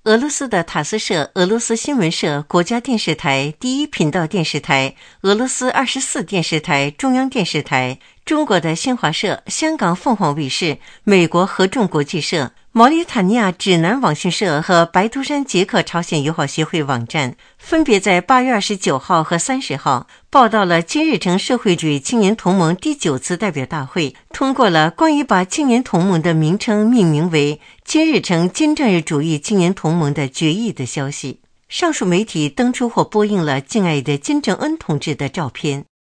俄罗斯的塔斯社、俄罗斯新闻社、国家电视台、第一频道电视台、俄罗斯24电视台、中央电视台、中国的新华社、香港凤凰卫视、美国合众国际社、毛里塔尼亚指南网讯社和白图山捷克朝鲜友好协会网站分别在8月29号和30号报道了金日成社会主义青年同盟第9次代表大会通过了关于把青年同盟的名称命名为金日成金正日主义青年同盟的决议的消息。上述媒体登出或播映了敬爱的金正恩同志的照片。